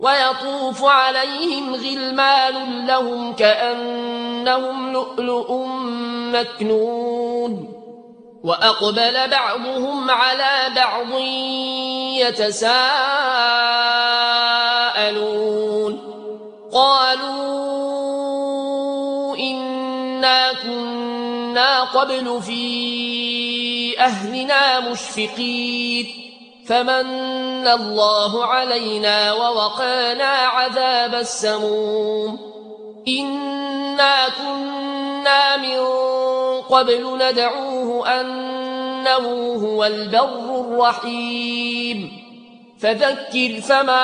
ويطوف عليهم غلمان لهم كأنهم لؤلؤ مكنون وأقبل بعضهم على بعض يتساءلون قالوا إنا كنا قبل في أهلنا مشفقين فمن الله علينا ووقانا عذاب السموم إنا كنا من قبل ندعوه أنه هو البر الرحيم فذكر فما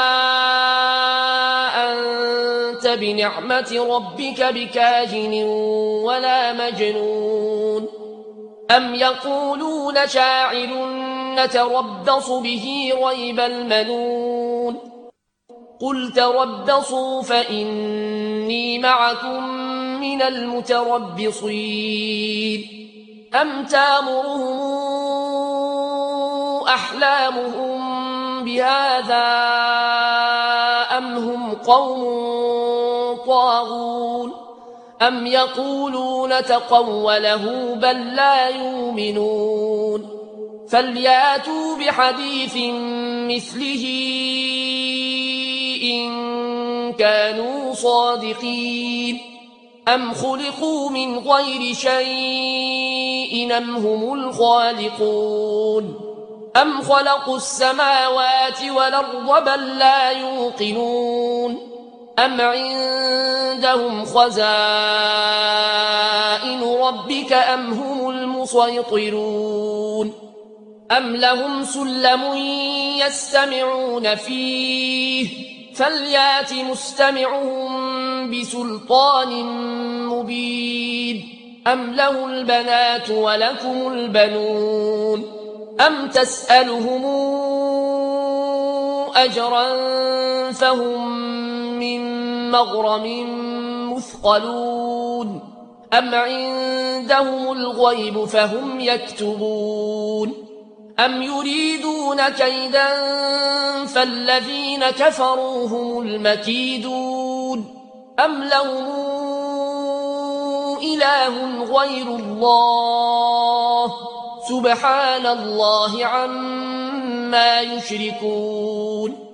أنت بنعمة ربك بكاهن ولا مجنون أم يقولون شاعر نتربص به ريب المنون قل تربصوا فإني معكم من المتربصين أم تامرهم أحلامهم بهذا أم هم قوم طاغون أم يقولون تقوله بل لا يؤمنون فلياتوا بحديث مثله إن كانوا صادقين أم خلقوا من غير شيء أم هم الخالقون أم خلقوا السماوات والأرض بل لا يوقنون أم عندهم خزائن ربك أم هم المسيطرون أم لهم سلم يستمعون فيه فليات مستمعهم بسلطان مبين أم له البنات ولكم البنون أم تسألهم أجرا فهم من مغرم مثقلون أم عندهم الغيب فهم يكتبون أم يريدون كيدا فالذين كفروا هم المكيدون أم لهم إله غير الله سبحان الله عما يشركون